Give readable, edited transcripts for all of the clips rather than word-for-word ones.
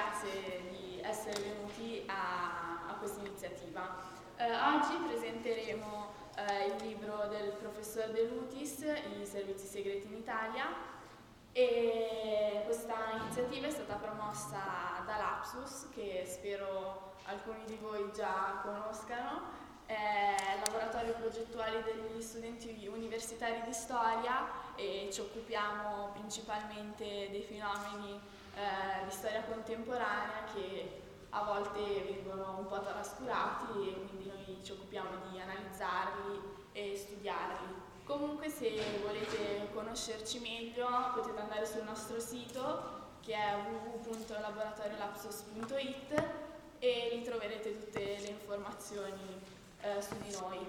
grazie di essere venuti a questa iniziativa. Oggi presenteremo il libro del professor De Lutis, I servizi segreti in Italia, e questa iniziativa è stata promossa da Lapsus, che spero alcuni di voi già conoscano. È il laboratorio progettuale degli studenti universitari di storia e ci occupiamo principalmente dei fenomeni di storia contemporanea che a volte vengono un po' trascurati e quindi noi ci occupiamo di analizzarli e studiarli. Comunque, se volete conoscerci meglio potete andare sul nostro sito, che è www.laboratoriolapsus.it, e lì troverete tutte le informazioni su di noi.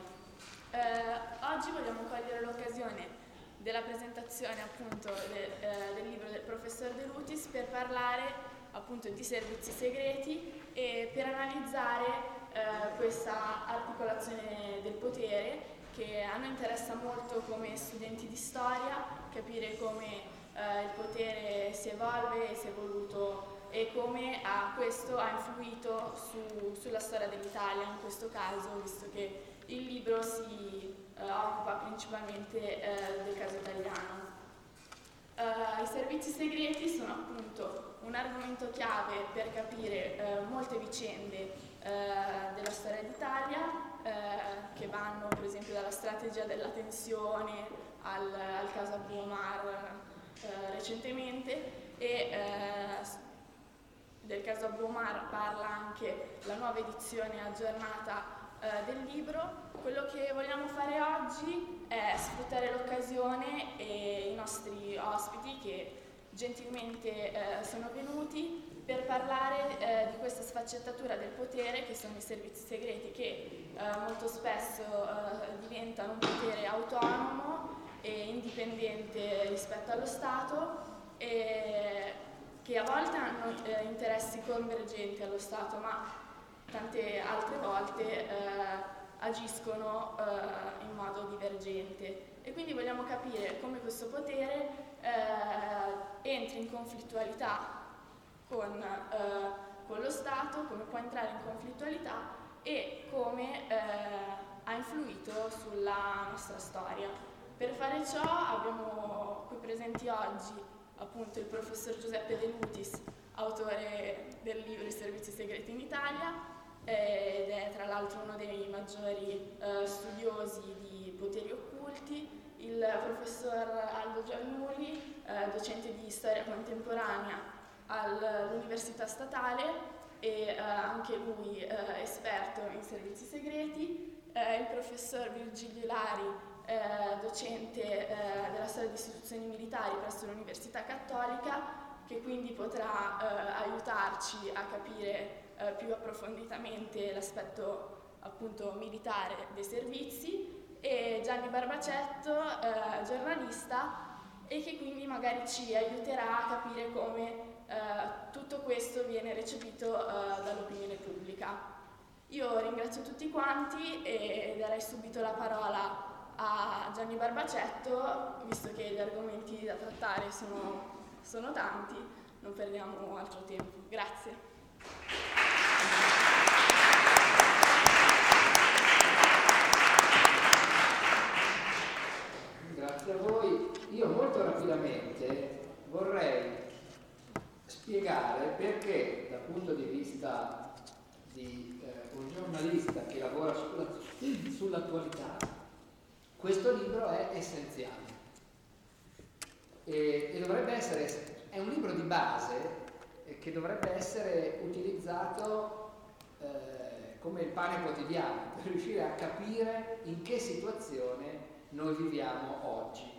Oggi vogliamo cogliere l'occasione della presentazione appunto del libro del professor De Lutis per parlare appunto di servizi segreti e per analizzare questa articolazione del potere che a noi interessa molto come studenti di storia, capire come il potere si evolve e si è evoluto e come questo ha influito sulla storia dell'Italia in questo caso, visto che il libro si occupa principalmente del caso italiano. I servizi segreti sono appunto un argomento chiave per capire molte vicende della storia d'Italia, che vanno per esempio dalla strategia della tensione al caso Abu Omar recentemente, e del caso Abu Omar parla anche la nuova edizione aggiornata del libro. Quello che vogliamo fare oggi è sfruttare l'occasione e i nostri ospiti che gentilmente sono venuti per parlare di questa sfaccettatura del potere che sono i servizi segreti, che molto spesso diventano un potere autonomo e indipendente rispetto allo Stato, e che a volte hanno interessi convergenti allo Stato, ma tante altre volte agiscono in modo divergente. E quindi vogliamo capire come questo potere entri in conflittualità con lo Stato, come può entrare in conflittualità e come ha influito sulla nostra storia. Per fare ciò abbiamo qui presenti oggi appunto il professor Giuseppe De Lutis, autore del libro I servizi segreti in Italia, ed è tra l'altro uno dei maggiori studiosi di poteri occulti, il professor Aldo Giannuli, docente di storia contemporanea all'Università Statale e anche lui esperto in servizi segreti, il professor Virgilio Ilari, docente della storia di istituzioni militari presso l'Università Cattolica, che quindi potrà aiutarci a capire più approfonditamente l'aspetto appunto militare dei servizi, e Gianni Barbacetto, giornalista, e che quindi magari ci aiuterà a capire come tutto questo viene recepito dall'opinione pubblica. Io ringrazio tutti quanti e darei subito la parola a Gianni Barbacetto, visto che gli argomenti da trattare sono tanti, non perdiamo altro tempo. Grazie. Grazie a voi. Io molto rapidamente vorrei spiegare perché, dal punto di vista di un giornalista che lavora sull'attualità, questo libro è essenziale e dovrebbe essere, è un libro di base che dovrebbe essere utilizzato come il pane quotidiano per riuscire a capire in che situazione noi viviamo oggi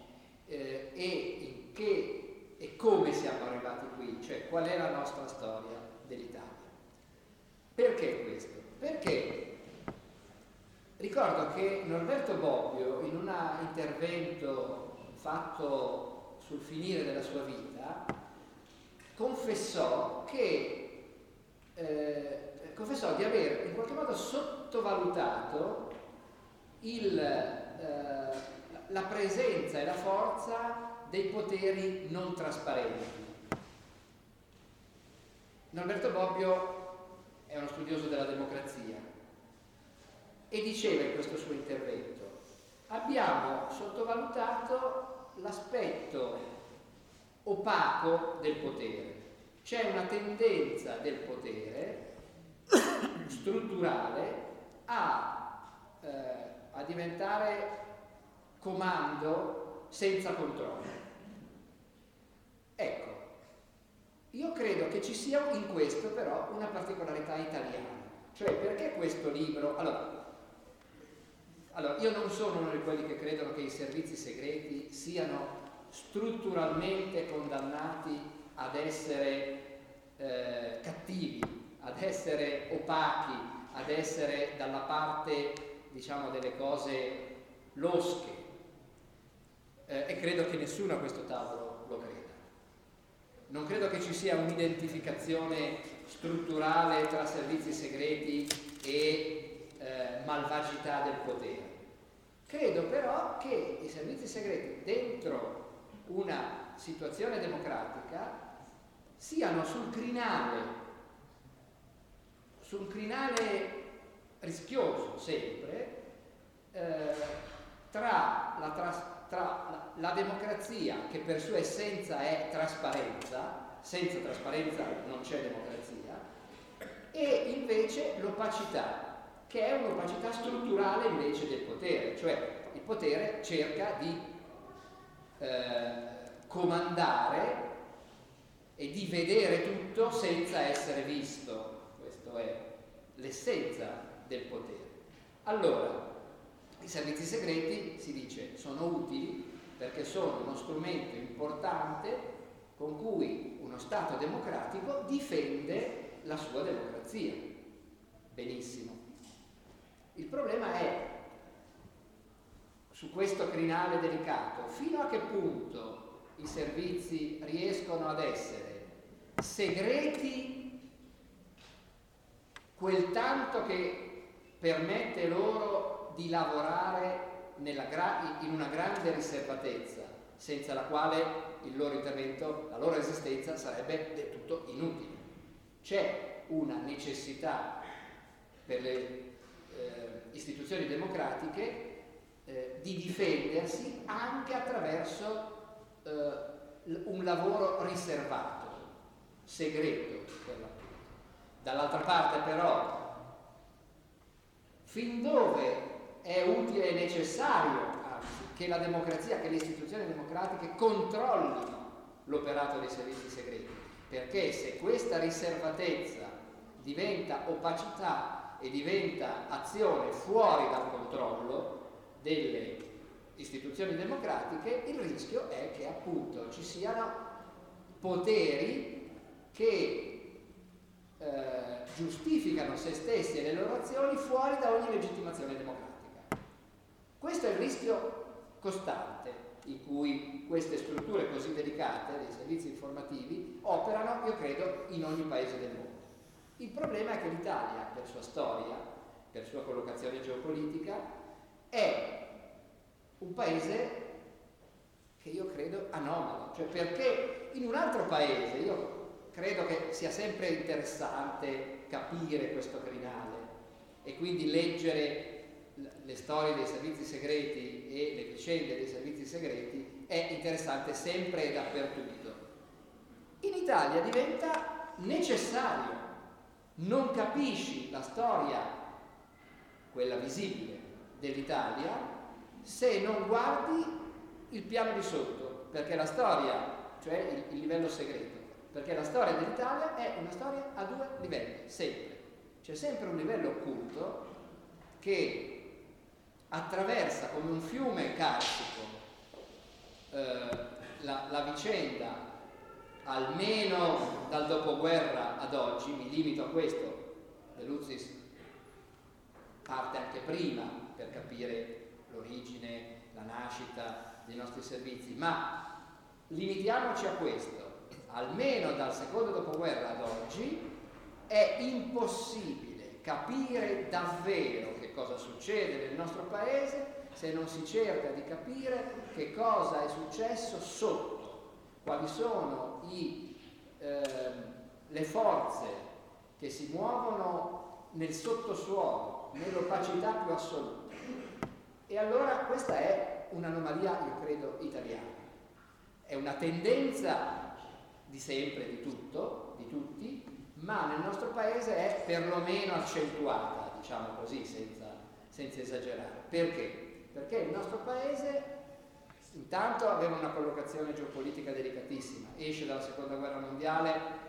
e come siamo arrivati qui, cioè qual è la nostra storia dell'Italia. Perché questo? Perché ricordo che Norberto Bobbio, in un intervento fatto sul finire della sua vita, confessò di aver in qualche modo sottovalutato la presenza e la forza dei poteri non trasparenti. Norberto Bobbio è uno studioso della democrazia e diceva in questo suo intervento: abbiamo sottovalutato l'aspetto opaco del potere. C'è una tendenza del potere strutturale a diventare comando senza controllo. Ecco, io credo che ci sia in questo però una particolarità italiana. Cioè, perché questo libro... Allora, io non sono uno di quelli che credono che i servizi segreti siano strutturalmente condannati ad essere cattivi, ad essere opachi, ad essere dalla parte, diciamo, delle cose losche, e credo che nessuno a questo tavolo lo creda. Non credo che ci sia un'identificazione strutturale tra servizi segreti e malvagità del potere. Credo però che i servizi segreti dentro una situazione democratica siano sul crinale rischioso sempre tra la democrazia, che per sua essenza è trasparenza, senza trasparenza non c'è democrazia, e invece l'opacità, che è un'opacità strutturale invece del potere, cioè il potere cerca di comandare e di vedere tutto senza essere visto. Questo è l'essenza del potere. Allora, i servizi segreti, si dice, sono utili perché sono uno strumento importante con cui uno Stato democratico difende la sua democrazia. Benissimo. Il problema è, su questo crinale delicato, fino a che punto i servizi riescono ad essere segreti quel tanto che permette loro di lavorare in una grande riservatezza, senza la quale il loro intervento, la loro esistenza sarebbe del tutto inutile. C'è una necessità per le istituzioni democratiche di difendersi anche attraverso un lavoro riservato, segreto per l'appunto. Dall'altra parte però, fin dove è utile e necessario, anzi, che la democrazia, che le istituzioni democratiche controllino l'operato dei servizi segreti, perché se questa riservatezza diventa opacità e diventa azione fuori dal controllo delle istituzioni democratiche, il rischio è che appunto ci siano poteri che giustificano se stessi e le loro azioni fuori da ogni legittimazione democratica. Questo è il rischio costante in cui queste strutture così delicate dei servizi informativi operano, io credo, in ogni paese del mondo. Il problema è che l'Italia, per sua storia, per sua collocazione geopolitica, è un paese che io credo anomalo, cioè perché in un altro paese, io credo che sia sempre interessante capire questo crinale e quindi leggere le storie dei servizi segreti e le vicende dei servizi segreti è interessante sempre e dappertutto. In Italia diventa necessario. Non capisci la storia, quella visibile, dell'Italia se non guardi il piano di sotto, perché la storia, cioè il livello segreto, perché la storia dell'Italia è una storia a due livelli, sempre. C'è sempre un livello occulto che attraversa come un fiume carsico la vicenda, almeno dal dopoguerra ad oggi. Mi limito a questo, De Lucis parte anche prima per capire l'origine, la nascita dei nostri servizi, ma limitiamoci a questo. Almeno dal secondo dopoguerra ad oggi è impossibile capire davvero che cosa succede nel nostro paese se non si cerca di capire che cosa è successo sotto, quali sono le forze che si muovono nel sottosuolo, nell'opacità più assoluta. E allora questa è un'anomalia, io credo, italiana. È una tendenza di sempre, di tutti, ma nel nostro paese è perlomeno accentuata, diciamo così, senza esagerare. Perché? Perché il nostro paese intanto aveva una collocazione geopolitica delicatissima, esce dalla seconda guerra mondiale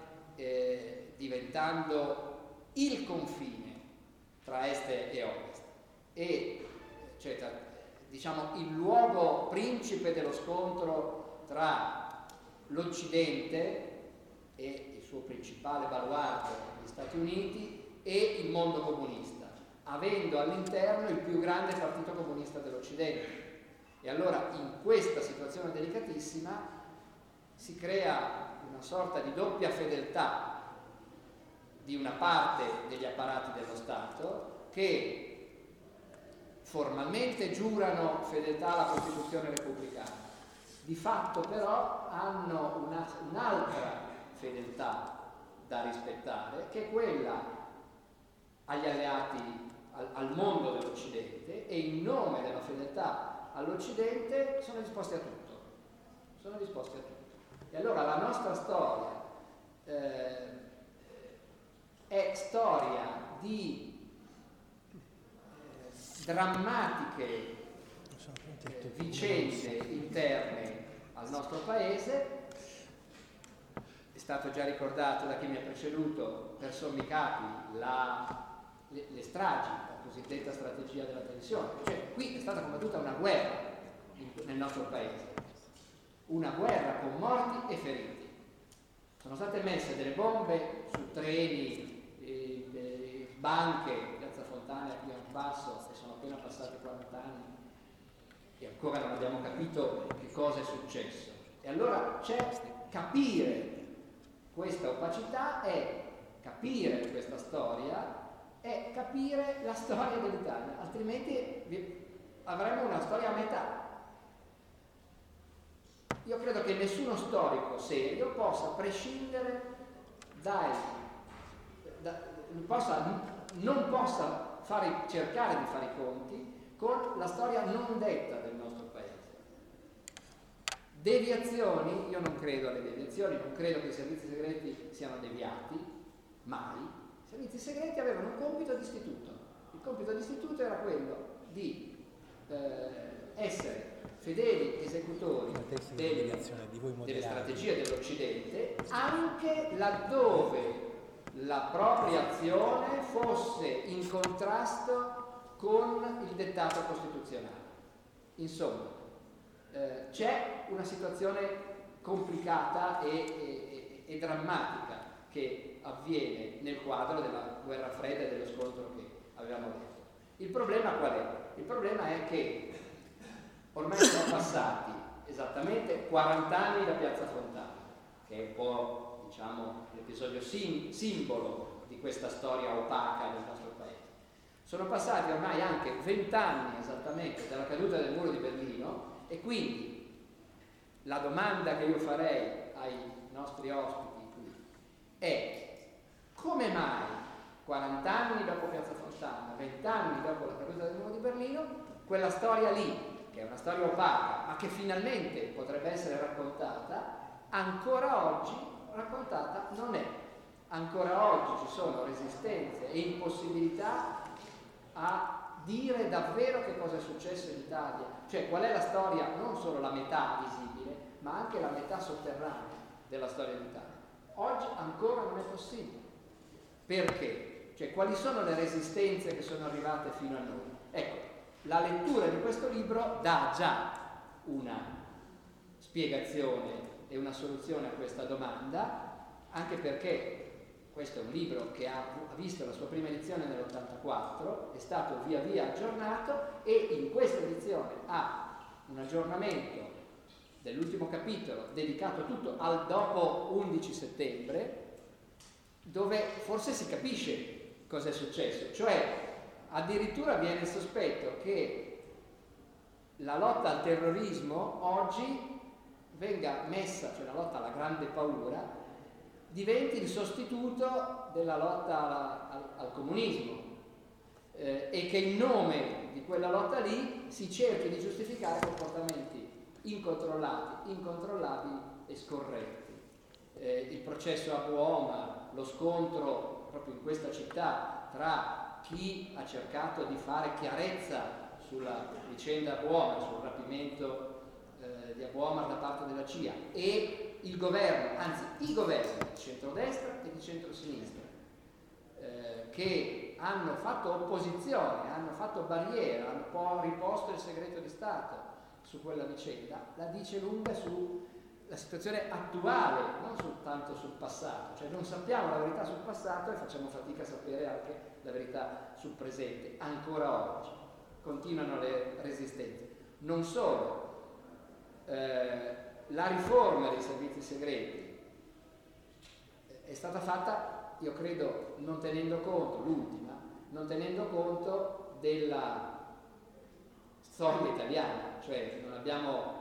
diventando il confine tra est e ovest e cioè, diciamo il luogo principe dello scontro tra l'Occidente e il suo principale baluardo, gli Stati Uniti, e il mondo comunista, avendo all'interno il più grande partito comunista dell'Occidente. E allora in questa situazione delicatissima si crea una sorta di doppia fedeltà di una parte degli apparati dello Stato che formalmente giurano fedeltà alla Costituzione repubblicana, di fatto però hanno un'altra fedeltà da rispettare, che è quella agli alleati, al mondo dell'Occidente, e in nome della fedeltà all'Occidente sono disposti a tutto. E allora la nostra storia è storia di drammatiche vicende interne al nostro paese. È stato già ricordato da chi mi ha preceduto per sommi capi le stragi, la cosiddetta strategia della tensione. Cioè, qui è stata combattuta una guerra nel nostro paese, una guerra con morti e feriti. Sono state messe delle bombe su treni, banche, Piazza Fontana qui a un passo, che sono appena passati 40 anni e ancora non abbiamo capito che cosa è successo. E allora capire questa opacità è capire questa storia, è capire la storia dell'Italia, altrimenti avremo una storia a metà. Io credo che nessuno storico serio possa prescindere non possa cercare di fare i conti con la storia non detta del nostro paese. Deviazioni, io non credo alle deviazioni, non credo che i servizi segreti siano deviati, mai. I servizi segreti avevano un compito di istituto. Il compito di istituto era quello di essere fedeli esecutori delle strategie dell'Occidente, anche laddove la propria azione fosse in contrasto con il dettato costituzionale. Insomma, c'è una situazione complicata e drammatica che avviene nel quadro della guerra fredda e dello scontro che avevamo detto. Il problema qual è? Il problema è che ormai sono passati esattamente 40 anni da Piazza Fontana, che è un po', diciamo, l'episodio simbolo di questa storia opaca del nostro paese. Sono passati ormai anche 20 anni esattamente dalla caduta del muro di Berlino, e quindi la domanda che io farei ai nostri ospiti qui è: come mai 40 anni dopo Piazza Fontana, 20 anni dopo la caduta del muro di Berlino, quella storia lì, che è una storia opaca, ma che finalmente potrebbe essere raccontata, ancora oggi raccontata non è. Ancora oggi ci sono resistenze e impossibilità a dire davvero che cosa è successo in Italia, cioè qual è la storia, non solo la metà visibile, ma anche la metà sotterranea della storia d'Italia. Oggi ancora non è possibile. Perché? Cioè, quali sono le resistenze che sono arrivate fino a noi? Ecco, la lettura di questo libro dà già una spiegazione e una soluzione a questa domanda, anche perché questo è un libro che ha visto la sua prima edizione nell'84, è stato via via aggiornato, e in questa edizione ha un aggiornamento dell'ultimo capitolo dedicato tutto al dopo 11 settembre, dove forse si capisce cosa è successo, cioè addirittura viene il sospetto che la lotta al terrorismo oggi venga messa, cioè la lotta alla grande paura, diventi il sostituto della lotta al comunismo, e che in nome di quella lotta lì si cerchi di giustificare comportamenti incontrollati, incontrollabili e scorretti. Il processo Abu Omar, lo scontro proprio in questa città tra chi ha cercato di fare chiarezza sulla vicenda Abu Omar, sul rapimento di Abu Omar da parte della CIA, e il governo, anzi i governi di centrodestra e di centrosinistra, che hanno fatto opposizione, hanno fatto barriera, hanno un po' riposto il segreto di Stato su quella vicenda, la dice lunga sulla situazione attuale, non soltanto sul passato. Cioè non sappiamo la verità sul passato e facciamo fatica a sapere anche la verità sul presente, ancora oggi. Continuano le resistenze. Non solo, la riforma dei servizi segreti è stata fatta, io credo, non tenendo conto, l'ultima, non tenendo conto della storia italiana, cioè non abbiamo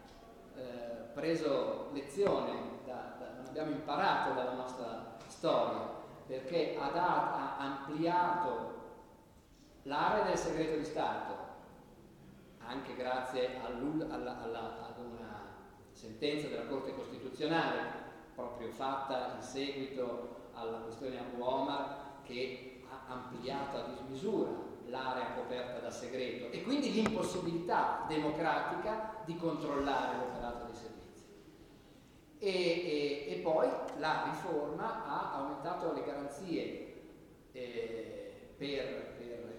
preso lezione, non abbiamo imparato dalla nostra storia, perché ha ampliato l'area del segreto di Stato, anche grazie ad una sentenza della Corte Costituzionale proprio fatta in seguito alla questione Abu Omar, che ha ampliato a dismisura l'area coperta da segreto e quindi l'impossibilità democratica di controllare l'operato dei servizi. E poi la riforma ha aumentato le garanzie per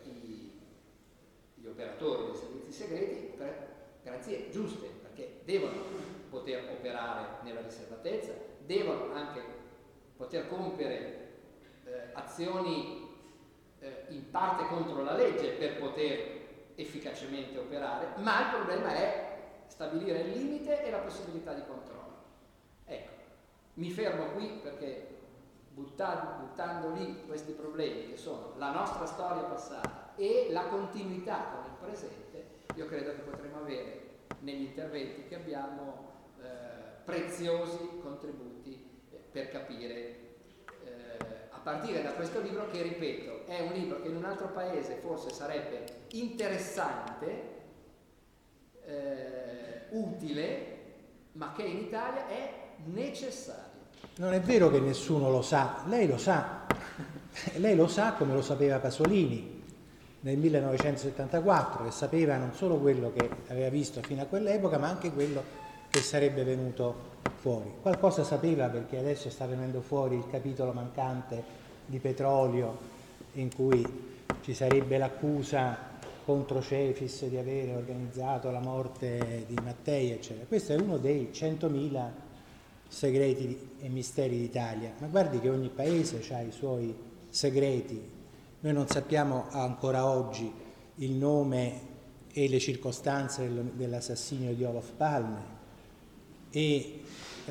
gli operatori dei servizi segreti, per garanzie giuste, perché devono poter operare nella riservatezza, devono anche poter compiere azioni in parte contro la legge per poter efficacemente operare, ma il problema è stabilire il limite e la possibilità di controllo. Ecco, mi fermo qui perché buttando lì questi problemi che sono la nostra storia passata e la continuità con il presente, io credo che potremo avere negli interventi che abbiamo preziosi contributi per capire, a partire da questo libro che, ripeto, è un libro che in un altro paese forse sarebbe interessante, utile, ma che in Italia è necessario. Non è vero che nessuno lo sa, lei lo sa. Lei lo sa come lo sapeva Pasolini nel 1974, che sapeva non solo quello che aveva visto fino a quell'epoca, ma anche quello che sarebbe venuto fuori. Qualcosa sapeva perché adesso sta venendo fuori il capitolo mancante di petrolio, in cui ci sarebbe l'accusa contro Cefis di avere organizzato la morte di Mattei, eccetera. Questo è uno dei 100.000 segreti e misteri d'Italia, ma guardi che ogni paese ha i suoi segreti. Noi non sappiamo ancora oggi il nome e le circostanze dell'assassinio di Olof Palme e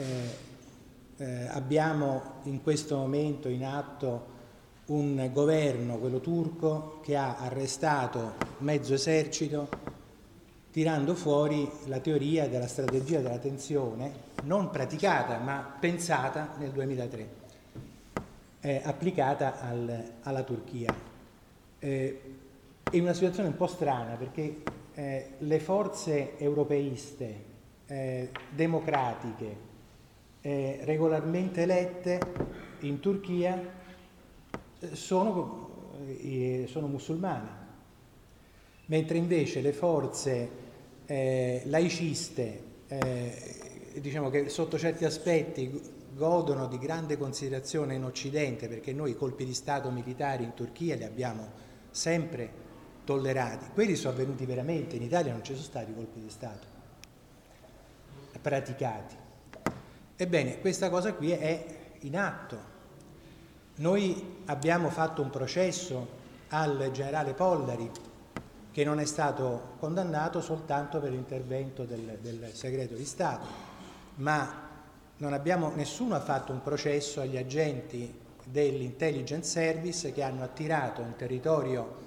abbiamo in questo momento in atto un governo, quello turco, che ha arrestato mezzo esercito tirando fuori la teoria della strategia della tensione, non praticata ma pensata nel 2003, applicata alla Turchia. È una situazione un po' strana perché le forze europeiste democratiche regolarmente elette in Turchia sono musulmane, mentre invece le forze laiciste, diciamo che sotto certi aspetti godono di grande considerazione in Occidente, perché noi i colpi di Stato militari in Turchia li abbiamo sempre tollerati, quelli sono avvenuti veramente, in Italia non ci sono stati colpi di Stato praticati. Ebbene, questa cosa qui è in atto. Noi abbiamo fatto un processo al generale Pollari che non è stato condannato soltanto per l'intervento del segreto di Stato, ma nessuno ha fatto un processo agli agenti dell'intelligence service che hanno attirato in territorio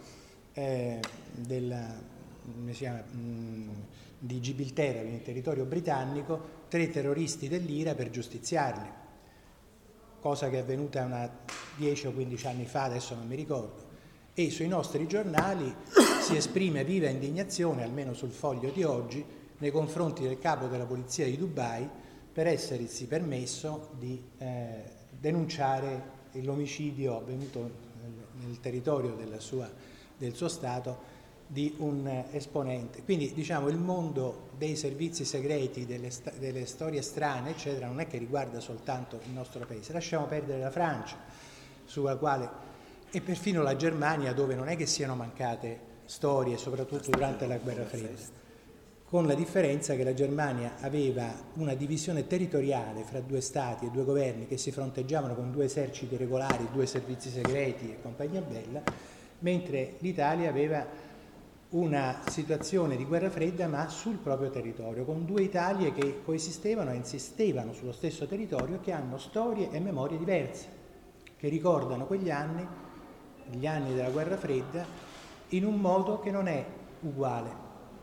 di Gibilterra, in territorio britannico, 3 terroristi dell'IRA per giustiziarli. cosa che è avvenuta 10 o 15 anni fa, adesso non mi ricordo, e sui nostri giornali si esprime viva indignazione, almeno sul Foglio di oggi, nei confronti del capo della polizia di Dubai per essersi permesso di denunciare l'omicidio avvenuto nel territorio del suo Stato di un esponente. Quindi diciamo il mondo dei servizi segreti, delle storie strane eccetera, non è che riguarda soltanto il nostro paese. Lasciamo perdere la Francia, sulla quale, e perfino la Germania, dove non è che siano mancate storie, soprattutto durante la guerra fredda, con la differenza che la Germania aveva una divisione territoriale fra due stati e due governi che si fronteggiavano con 2 eserciti regolari, 2 servizi segreti e compagnia bella, mentre l'Italia aveva una situazione di guerra fredda ma sul proprio territorio, con 2 Italie che coesistevano e insistevano sullo stesso territorio, che hanno storie e memorie diverse, che ricordano quegli anni, gli anni della guerra fredda, in un modo che non è uguale.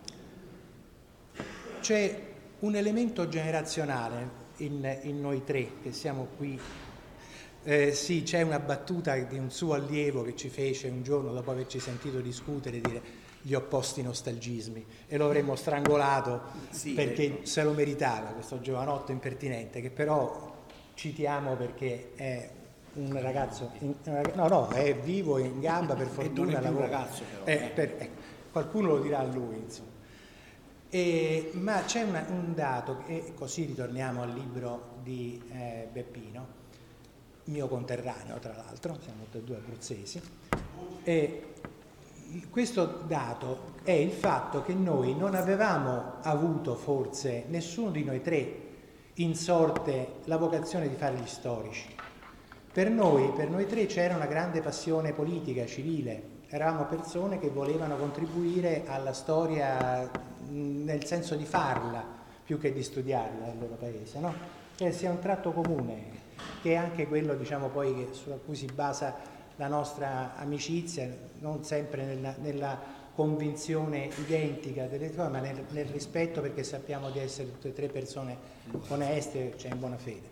C'è un elemento generazionale in noi 3 che siamo qui. Sì, c'è una battuta di un suo allievo che ci fece un giorno dopo averci sentito discutere, dire gli opposti nostalgismi, e lo avremmo strangolato, sì, perché se lo meritava questo giovanotto impertinente, che però citiamo perché è un ragazzo, è vivo, in gamba, per fortuna. Non è più un ragazzo però. Qualcuno lo dirà a lui, insomma. Ma c'è un dato, e così ritorniamo al libro di Beppino, mio conterraneo tra l'altro, siamo tutti e 2 abruzzesi, e questo dato è il fatto che noi non avevamo avuto, forse nessuno di noi 3 in sorte, la vocazione di fare gli storici. Per noi 3 c'era una grande passione politica, civile. Eravamo persone che volevano contribuire alla storia nel senso di farla più che di studiarla nel loro paese, no? Che sia un tratto comune, che è anche quello, diciamo, poi su cui si basa la nostra amicizia, non sempre nella convinzione identica delle cose, ma nel rispetto, perché sappiamo di essere tutte e 3 persone oneste, cioè in buona fede.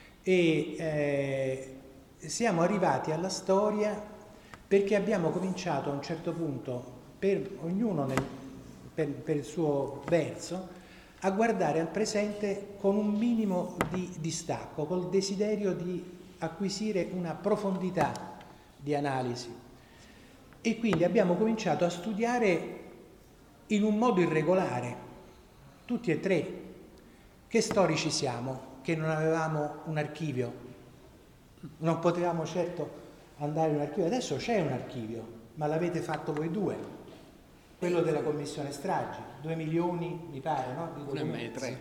E siamo arrivati alla storia perché abbiamo cominciato a un certo punto, per ognuno per il suo verso, a guardare al presente con un minimo di distacco, col desiderio di acquisire una profondità di analisi. E quindi abbiamo cominciato a studiare in un modo irregolare, tutti e 3. Che storici siamo, che non avevamo un archivio? Non potevamo certo andare in un archivio. Adesso c'è un archivio, ma l'avete fatto voi 2, quello della commissione stragi, 2 milioni mi pare, no? Di 3.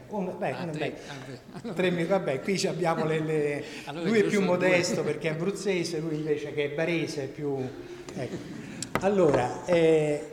3, vabbè, qui abbiamo allora, lui è più modesto perché è abruzzese, lui invece che è barese è più, ecco. Allora è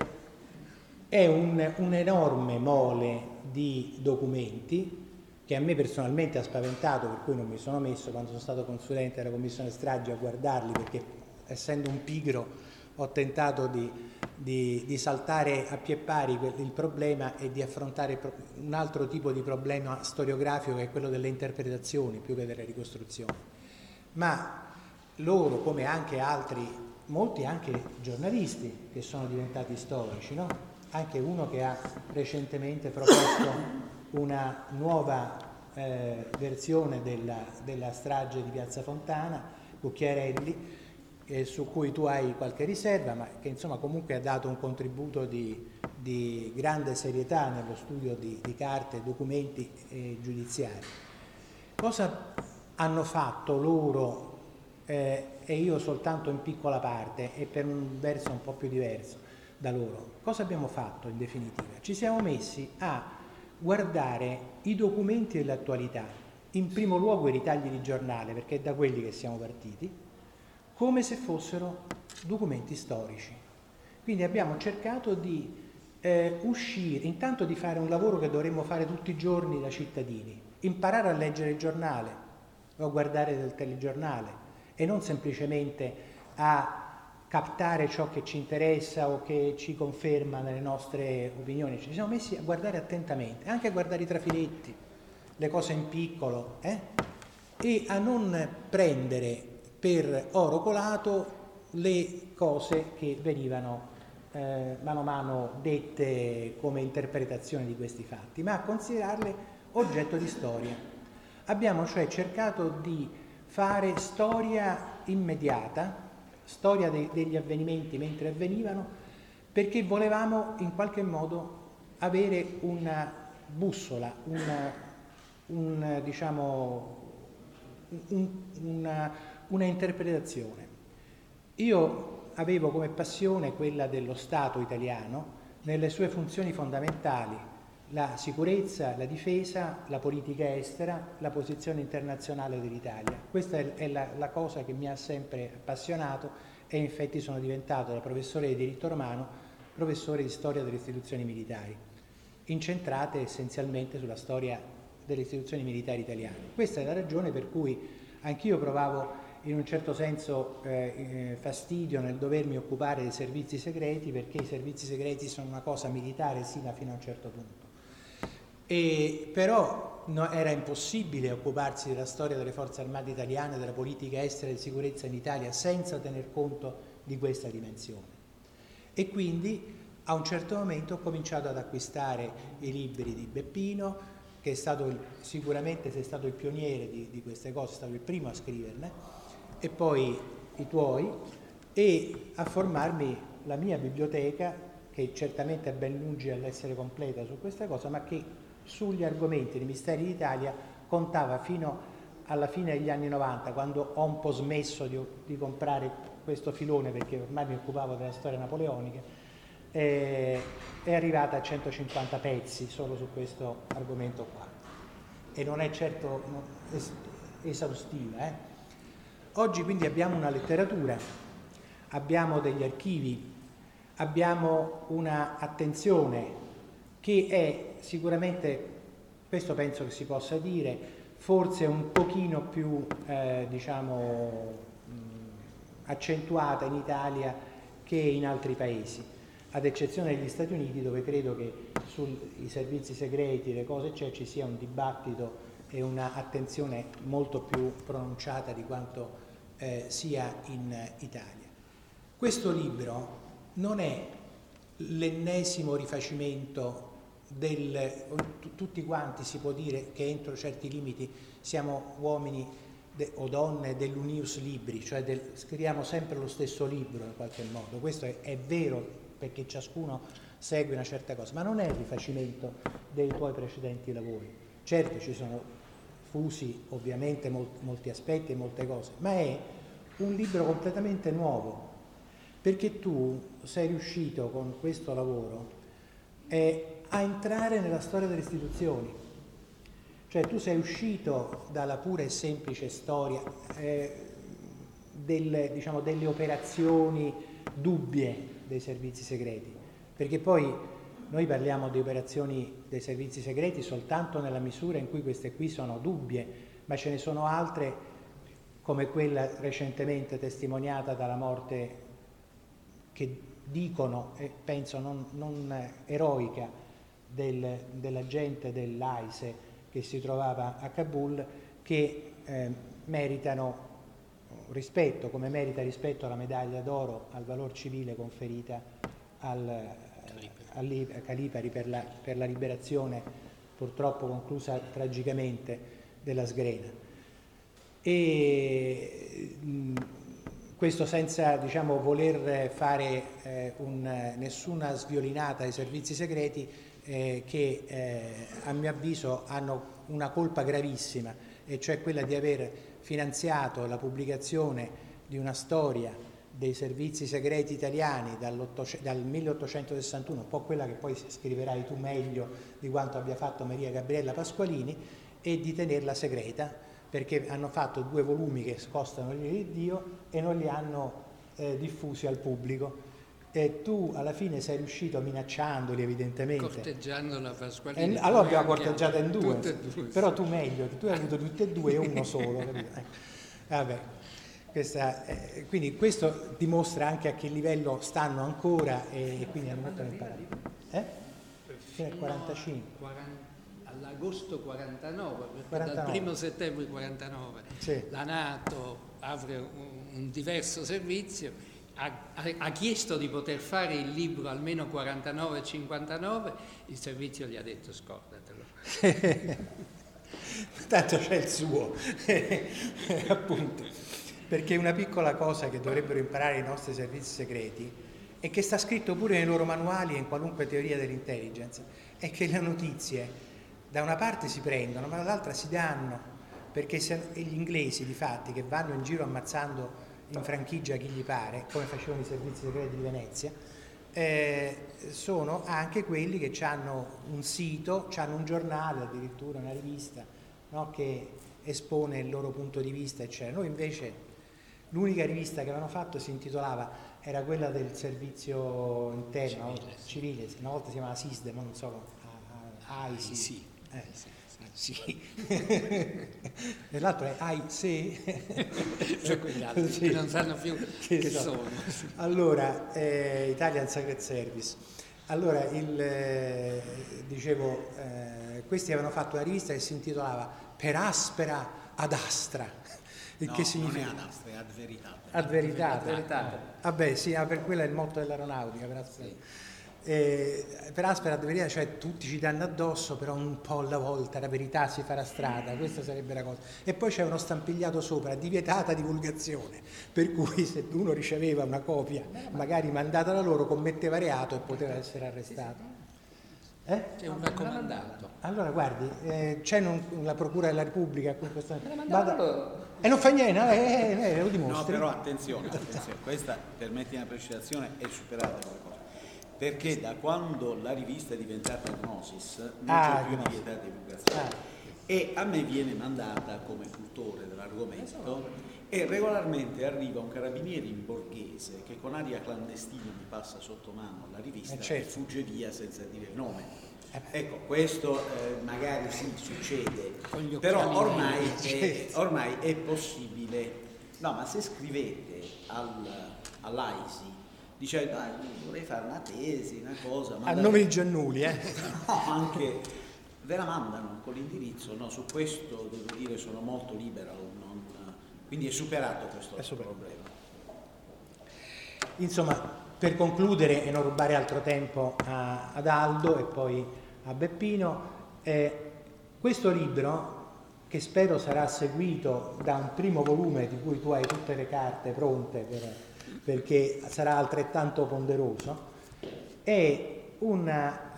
un enorme mole di documenti che a me personalmente ha spaventato, per cui non mi sono messo, quando sono stato consulente della commissione stragi, a guardarli, perché essendo un pigro ho tentato di saltare a pie pari il problema e di affrontare un altro tipo di problema storiografico, che è quello delle interpretazioni più che delle ricostruzioni. Ma loro, come anche altri, molti anche giornalisti che sono diventati storici, no? Anche uno che ha recentemente proposto una nuova versione della strage di Piazza Fontana, Cucchiarelli, su cui tu hai qualche riserva, ma che insomma comunque ha dato un contributo di grande serietà nello studio di carte, documenti giudiziari. Cosa hanno fatto loro, e io soltanto in piccola parte e per un verso un po' più diverso da loro? Cosa abbiamo fatto in definitiva? Ci siamo messi a guardare i documenti dell'attualità, in primo luogo i ritagli di giornale, perché è da quelli che siamo partiti, come se fossero documenti storici. Quindi abbiamo cercato di uscire, intanto di fare un lavoro che dovremmo fare tutti i giorni da cittadini, imparare a leggere il giornale o a guardare del telegiornale e non semplicemente a captare ciò che ci interessa o che ci conferma nelle nostre opinioni. Ci siamo messi a guardare attentamente, anche a guardare i trafiletti, le cose in piccolo, e a non prendere per oro colato le cose che venivano mano a mano dette come interpretazione di questi fatti, ma a considerarle oggetto di storia. Abbiamo cioè cercato di fare storia immediata, storia degli avvenimenti mentre avvenivano, perché volevamo in qualche modo avere una bussola, una interpretazione. Io avevo come passione quella dello Stato italiano nelle sue funzioni fondamentali: la sicurezza, la difesa, la politica estera, la posizione internazionale dell'Italia. Questa è la cosa che mi ha sempre appassionato, e infatti sono diventato, da professore di diritto romano, professore di storia delle istituzioni militari, incentrate essenzialmente sulla storia delle istituzioni militari italiane. Questa è la ragione per cui anch'io provavo in un certo senso fastidio nel dovermi occupare dei servizi segreti, perché i servizi segreti sono una cosa militare fino a un certo punto. Però era impossibile occuparsi della storia delle forze armate italiane, della politica estera e di sicurezza in Italia senza tener conto di questa dimensione. E quindi a un certo momento ho cominciato ad acquistare i libri di Beppino, che è stato sicuramente sei stato il pioniere di queste cose, è stato il primo a scriverne, e poi i tuoi, e a formarmi la mia biblioteca, che certamente è ben lungi dall'essere completa su questa cosa, ma che sugli argomenti dei misteri d'Italia contava fino alla fine degli anni 90, quando ho un po' smesso di comprare questo filone, perché ormai mi occupavo della storia napoleonica. È arrivata a 150 pezzi solo su questo argomento qua, e non è certo esaustiva. Oggi quindi abbiamo una letteratura, abbiamo degli archivi, abbiamo una attenzione che è sicuramente, questo penso che si possa dire, forse un pochino più accentuata in Italia che in altri paesi, ad eccezione degli Stati Uniti, dove credo che sui servizi segreti, le cose ci sia un dibattito e una attenzione molto più pronunciata di quanto sia in Italia. Questo libro non è l'ennesimo rifacimento tutti quanti si può dire che entro certi limiti siamo uomini o donne dell'unius libri, cioè scriviamo sempre lo stesso libro in qualche modo. Questo è vero, perché ciascuno segue una certa cosa, ma non è il rifacimento dei tuoi precedenti lavori. Certo ci sono fusi ovviamente molti aspetti e molte cose, ma è un libro completamente nuovo, perché tu sei riuscito con questo lavoro a entrare nella storia delle istituzioni. Cioè tu sei uscito dalla pura e semplice storia delle operazioni dubbie dei servizi segreti, perché poi noi parliamo di operazioni dei servizi segreti soltanto nella misura in cui queste qui sono dubbie, ma ce ne sono altre, come quella recentemente testimoniata dalla morte, che dicono, e penso non eroica, dell'agente dell'AISE che si trovava a Kabul, che meritano rispetto, come merita rispetto alla medaglia d'oro al valor civile conferita a Calipari per la liberazione, purtroppo conclusa tragicamente, della Sgrena. E questo senza voler fare nessuna sviolinata ai servizi segreti, che a mio avviso hanno una colpa gravissima, e cioè quella di aver finanziato la pubblicazione di una storia dei servizi segreti italiani dal 1861, un po' quella che poi scriverai tu meglio di quanto abbia fatto Maria Gabriella Pasqualini, e di tenerla segreta, perché hanno fatto 2 volumi che costano l'ira di Dio e non li hanno diffusi al pubblico. E tu alla fine sei riuscito, minacciandoli evidentemente, corteggiando la Pasqualini. Allora abbiamo corteggiato in 2, però tu meglio, che tu hai avuto tutti e 2 e uno solo. Vabbè. Quindi questo dimostra anche a che livello stanno ancora, e quindi hanno molto da imparare. Fino al 45. all'agosto 49, perché 49. dal 1 settembre 49 Sì. la Nato apre un diverso servizio, ha chiesto di poter fare il libro almeno 49 e 59, il servizio gli ha detto scordatelo. Tanto c'è il suo, appunto, perché una piccola cosa che dovrebbero imparare i nostri servizi segreti è che sta scritto pure nei loro manuali e in qualunque teoria dell'intelligence, è che le notizie da una parte si prendono ma dall'altra si danno, perché se gli inglesi difatti che vanno in giro ammazzando in franchigia chi gli pare, come facevano i servizi segreti di Venezia, sono anche quelli che hanno un sito, hanno un giornale, addirittura una rivista, no, che espone il loro punto di vista, eccetera. Noi invece l'unica rivista che avevano fatto si intitolava, era quella del servizio interno, civile, una volta si chiamava SISDE, ma non so, AISI. Sì. Sì. E l'altro è AISI. Cioè quegli altri che non sanno più che sono. Allora, Italian Secret Service. Allora, dicevo, questi avevano fatto una rivista che si intitolava Per aspera ad astra. Il che significa? Non è ad astra, è ad veritate. Ad veritate. Veritate. Vabbè, sì, per quella è il motto dell'aeronautica, per aspera. Per aspera ad verità, cioè tutti ci danno addosso, però un po' alla volta la verità si farà strada, questa sarebbe la cosa. E poi c'è uno stampigliato sopra di vietata divulgazione, per cui se uno riceveva una copia magari mandata da loro commetteva reato e poteva essere arrestato. C'è un raccomandato. Allora guardi, c'è la Procura della Repubblica qui in questo Loro. e non fa niente, lo dimostri. No, però attenzione, questa, permetti una precisazione, è superata quella cosa. Perché da quando la rivista è diventata Gnosis non c'è più di vietata divulgazione. E a me viene mandata come cultore dell'argomento e regolarmente arriva un carabiniere in borghese che con aria clandestina mi passa sotto mano la rivista e fugge via senza dire il nome. Ecco, questo magari sì succede, però ormai è possibile. No, ma se scrivete all'AISI dice vorrei fare una tesi, una cosa, a nome di Giannuli, no, anche ve la mandano con l'indirizzo. No, su questo devo dire sono molto libero, quindi è superato questo problema. Insomma, per concludere e non rubare altro tempo ad Aldo e poi a Beppino, questo libro, che spero sarà seguito da un primo volume di cui tu hai tutte le carte pronte perché sarà altrettanto ponderoso, è una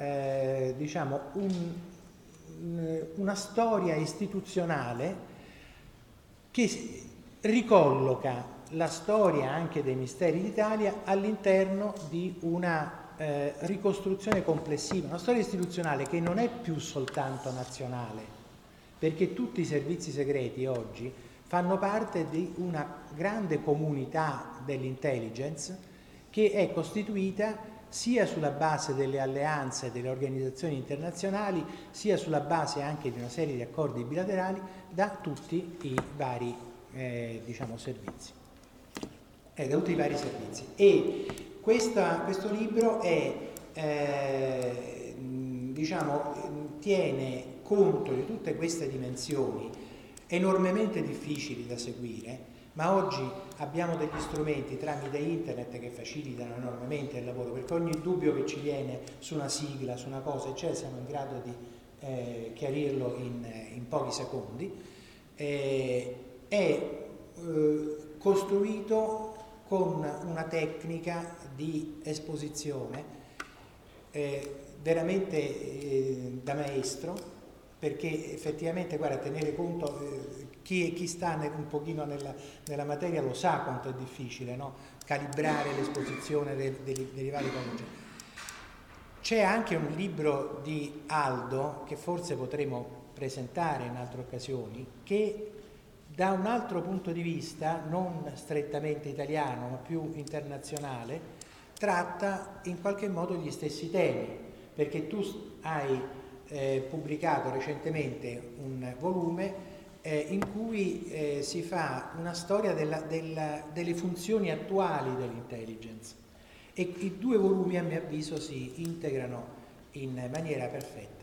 storia istituzionale che ricolloca la storia anche dei misteri d'Italia all'interno di una ricostruzione complessiva, una storia istituzionale che non è più soltanto nazionale, perché tutti i servizi segreti oggi fanno parte di una grande comunità dell'intelligence che è costituita sia sulla base delle alleanze e delle organizzazioni internazionali, sia sulla base anche di una serie di accordi bilaterali da tutti i vari servizi. Da tutti i vari servizi. E questo libro tiene conto di tutte queste dimensioni enormemente difficili da seguire, ma oggi abbiamo degli strumenti tramite internet che facilitano enormemente il lavoro, perché ogni dubbio che ci viene su una sigla, su una cosa, eccetera, siamo in grado di chiarirlo in pochi secondi. È costruito con una tecnica di esposizione veramente da maestro, perché effettivamente, guarda, tenere conto, chi sta un pochino nella materia lo sa quanto è difficile, no? Calibrare l'esposizione dei vari codici. C'è anche un libro di Aldo che forse potremo presentare in altre occasioni, che da un altro punto di vista, non strettamente italiano ma più internazionale, tratta in qualche modo gli stessi temi, perché tu hai pubblicato recentemente un volume in cui si fa una storia delle funzioni attuali dell'intelligence, e i due volumi a mio avviso si integrano in maniera perfetta.